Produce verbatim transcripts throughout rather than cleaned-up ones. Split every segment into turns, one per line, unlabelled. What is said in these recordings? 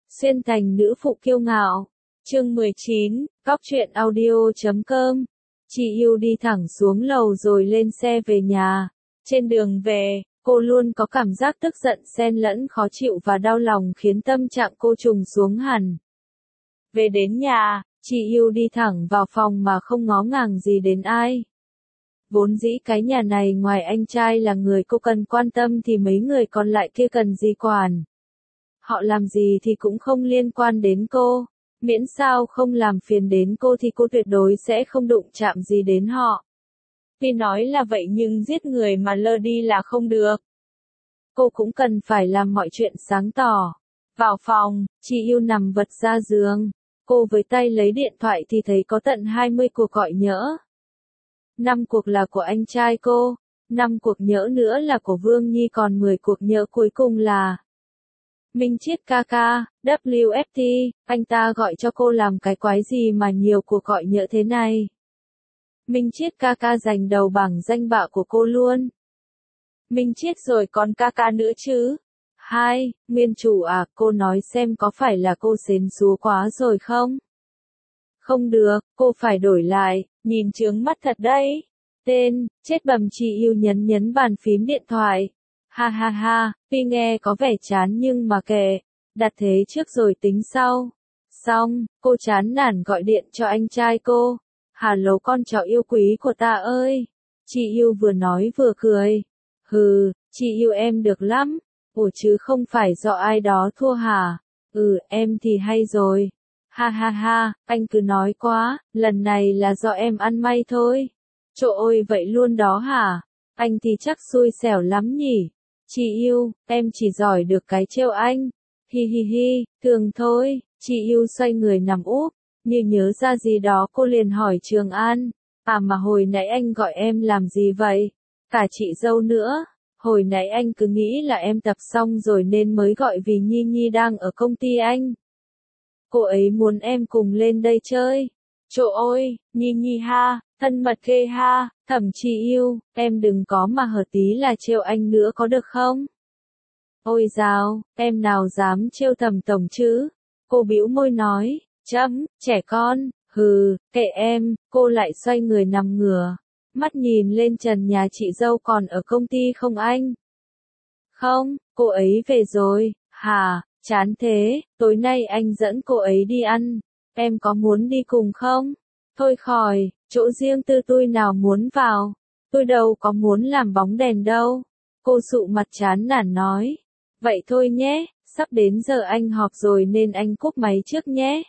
Xuyên thành nữ phụ kiêu ngạo. Chương mười chín, Cóc truyện audio chấm com. Chị yêu đi thẳng xuống lầu rồi lên xe về nhà. Trên đường về, cô luôn có cảm giác tức giận xen lẫn khó chịu và đau lòng khiến tâm trạng cô trùng xuống hẳn. Về đến nhà, chị yêu đi thẳng vào phòng mà không ngó ngàng gì đến ai. Vốn dĩ cái nhà này ngoài anh trai là người cô cần quan tâm thì mấy người còn lại kia cần gì quản. Họ làm gì thì cũng không liên quan đến cô, miễn sao không làm phiền đến cô thì cô tuyệt đối sẽ không đụng chạm gì đến họ. Tuy nói là vậy nhưng giết người mà lơ đi là không được. Cô cũng cần phải làm mọi chuyện sáng tỏ. Vào phòng, chị yêu nằm vật ra giường. Cô với tay lấy điện thoại thì thấy có tận hai mươi cuộc gọi nhỡ. năm cuộc là của anh trai cô, năm cuộc nhỡ nữa là của Vương Nhi, còn mười cuộc nhỡ cuối cùng là Minh Chiết ca ca, W F T, anh ta gọi cho cô làm cái quái gì mà nhiều cuộc gọi nhỡ thế này. Minh Chiết ca ca giành đầu bảng danh bạ của cô luôn. Minh Chiết rồi còn ca ca nữa chứ. Hai, nguyên chủ à, cô nói xem có phải là cô xến xúa quá rồi không? Không được, cô phải đổi lại, nhìn chướng mắt thật đấy. Tên, chết bầm, chị yêu nhấn nhấn bàn phím điện thoại. Ha ha ha, tuy nghe có vẻ chán nhưng mà kệ, đặt thế trước rồi tính sau. Xong, cô chán nản gọi điện cho anh trai cô. Hello con chó yêu quý của ta ơi. Chị yêu vừa nói vừa cười. Hừ, chị yêu em được lắm. Ủa chứ không phải do ai đó thua hả? Ừ, em thì hay rồi. Ha ha ha, anh cứ nói quá, lần này là do em ăn may thôi. Trời ơi vậy luôn đó hả? Anh thì chắc xui xẻo lắm nhỉ. Chị yêu, em chỉ giỏi được cái trêu anh. Hi hi hi, thường thôi. Chị yêu xoay người nằm úp, như nhớ ra gì đó cô liền hỏi Trường An. À mà hồi nãy anh gọi em làm gì vậy? Cả chị dâu nữa. Hồi nãy anh cứ nghĩ là em tập xong rồi nên mới gọi vì Nhi Nhi đang ở công ty anh. Cô ấy muốn em cùng lên đây chơi. Trời ơi, Nhi Nhi ha, thân mật ghê ha, Thẩm chị yêu, em đừng có mà hở tí là trêu anh nữa có được không? Ôi dào, em nào dám trêu Thẩm tổng chứ? Cô bĩu môi nói, chấm, trẻ con, hừ, kệ em, cô lại xoay người nằm ngửa. Mắt nhìn lên trần nhà chị dâu còn ở công ty không anh? Không, cô ấy về rồi, hả, chán thế, tối nay anh dẫn cô ấy đi ăn, em có muốn đi cùng không? Thôi khỏi, chỗ riêng tư tôi nào muốn vào, tôi đâu có muốn làm bóng đèn đâu. Cô sụ mặt chán nản nói, vậy thôi nhé, sắp đến giờ anh họp rồi nên anh cúp máy trước nhé.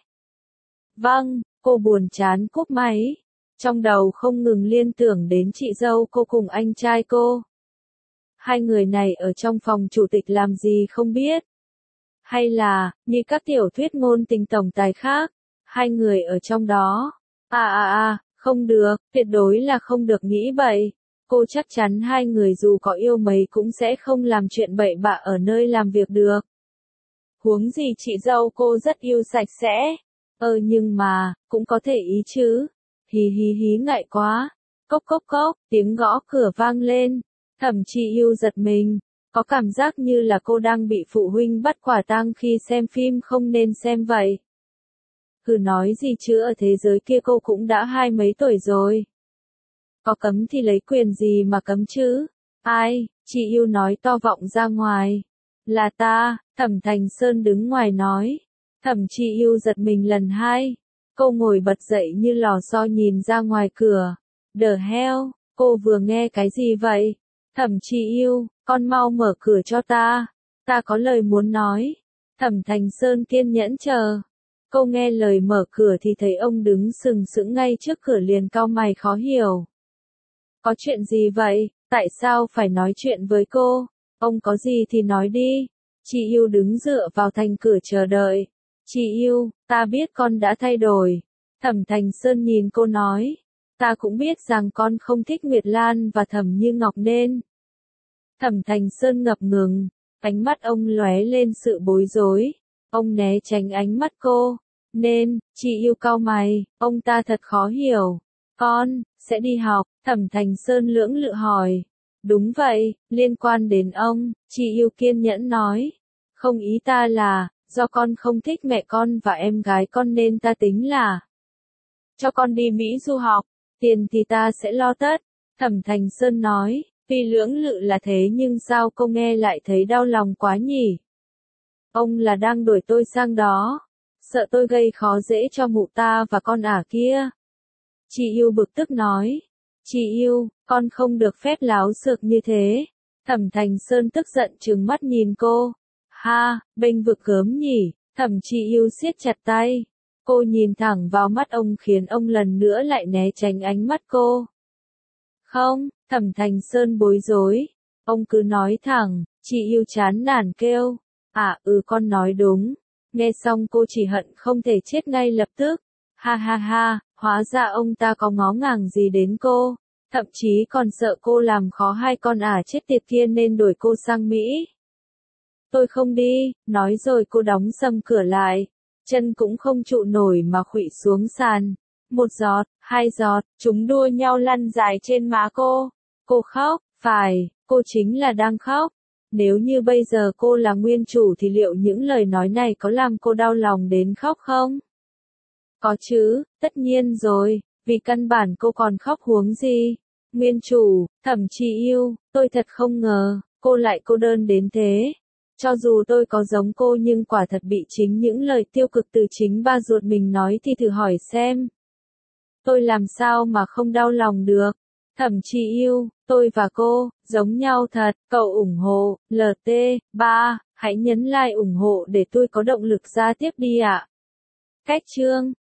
Vâng, cô buồn chán cúp máy. Trong đầu không ngừng liên tưởng đến chị dâu cô cùng anh trai cô. Hai người này ở trong phòng chủ tịch làm gì không biết. Hay là, như các tiểu thuyết ngôn tình tổng tài khác, hai người ở trong đó. À à à, không được, tuyệt đối là không được nghĩ bậy. Cô chắc chắn hai người dù có yêu mấy cũng sẽ không làm chuyện bậy bạ ở nơi làm việc được. Huống gì chị dâu cô rất yêu sạch sẽ. Ờ nhưng mà, cũng có thể ý chứ. Hí hí hí ngại quá. Cốc cốc cốc, tiếng gõ cửa vang lên. Thẩm chị yêu giật mình. Có cảm giác như là cô đang bị phụ huynh bắt quả tang khi xem phim không nên xem vậy. Cứ nói gì chứ ở thế giới kia cô cũng đã hai mấy tuổi rồi. Có cấm thì lấy quyền gì mà cấm chứ? Ai? Chị yêu nói to vọng ra ngoài. Là ta, Thẩm Thành Sơn đứng ngoài nói. Thẩm chị yêu giật mình lần hai. Cô ngồi bật dậy như lò xo nhìn ra ngoài cửa. The hell, cô vừa nghe cái gì vậy? Thẩm chị yêu, con mau mở cửa cho ta. Ta có lời muốn nói. Thẩm Thành Sơn kiên nhẫn chờ. Cô nghe lời mở cửa thì thấy ông đứng sừng sững ngay trước cửa liền cau mày khó hiểu. Có chuyện gì vậy? Tại sao phải nói chuyện với cô? Ông có gì thì nói đi. Chị yêu đứng dựa vào thành cửa chờ đợi. Chị yêu, ta biết con đã thay đổi. Thẩm Thành Sơn nhìn cô nói. Ta cũng biết rằng con không thích Nguyệt Lan và Thẩm Như Ngọc nên. Thẩm Thành Sơn ngập ngừng, ánh mắt ông lóe lên sự bối rối. Ông né tránh ánh mắt cô. Nên, chị yêu cau mày, ông ta thật khó hiểu. Con, sẽ đi học, Thẩm Thành Sơn lưỡng lự hỏi. Đúng vậy, liên quan đến ông, chị yêu kiên nhẫn nói. Không ý ta là, do con không thích mẹ con và em gái con nên ta tính là cho con đi Mỹ du học, tiền thì ta sẽ lo tất. Thẩm Thành Sơn nói, tuy lưỡng lự là thế nhưng sao cô nghe lại thấy đau lòng quá nhỉ? Ông là đang đuổi tôi sang đó, sợ tôi gây khó dễ cho mụ ta và con ả kia. Chị yêu bực tức nói, chị yêu, con không được phép láo xược như thế. Thẩm Thành Sơn tức giận trừng mắt nhìn cô. Ha, bênh vực gớm nhỉ, Thẩm Chị Yêu siết chặt tay. Cô nhìn thẳng vào mắt ông khiến ông lần nữa lại né tránh ánh mắt cô. Không, Thẩm Thành Sơn bối rối. Ông cứ nói thẳng, chị Yêu chán nản kêu. À ừ con nói đúng. Nghe xong cô chỉ hận không thể chết ngay lập tức. Ha ha ha, hóa ra ông ta có ngó ngàng gì đến cô. Thậm chí còn sợ cô làm khó hai con ả chết tiệt kia nên đuổi cô sang Mỹ. Tôi không đi, nói rồi cô đóng sầm cửa lại. Chân cũng không trụ nổi mà khuỵu xuống sàn. Một giọt, hai giọt, chúng đua nhau lăn dài trên má cô. Cô khóc, phải, cô chính là đang khóc. Nếu như bây giờ cô là nguyên chủ thì liệu những lời nói này có làm cô đau lòng đến khóc không? Có chứ, tất nhiên rồi, vì căn bản cô còn khóc huống gì. Nguyên chủ, Thẩm Chị Yêu, tôi thật không ngờ, cô lại cô đơn đến thế. Cho dù tôi có giống cô nhưng quả thật bị chính những lời tiêu cực từ chính ba ruột mình nói thì thử hỏi xem. Tôi làm sao mà không đau lòng được. Thẩm Chị Yêu, tôi và cô, giống nhau thật, cậu ủng hộ, lờ tê, ba, hãy nhấn like ủng hộ để tôi có động lực ra tiếp đi ạ. Cách chương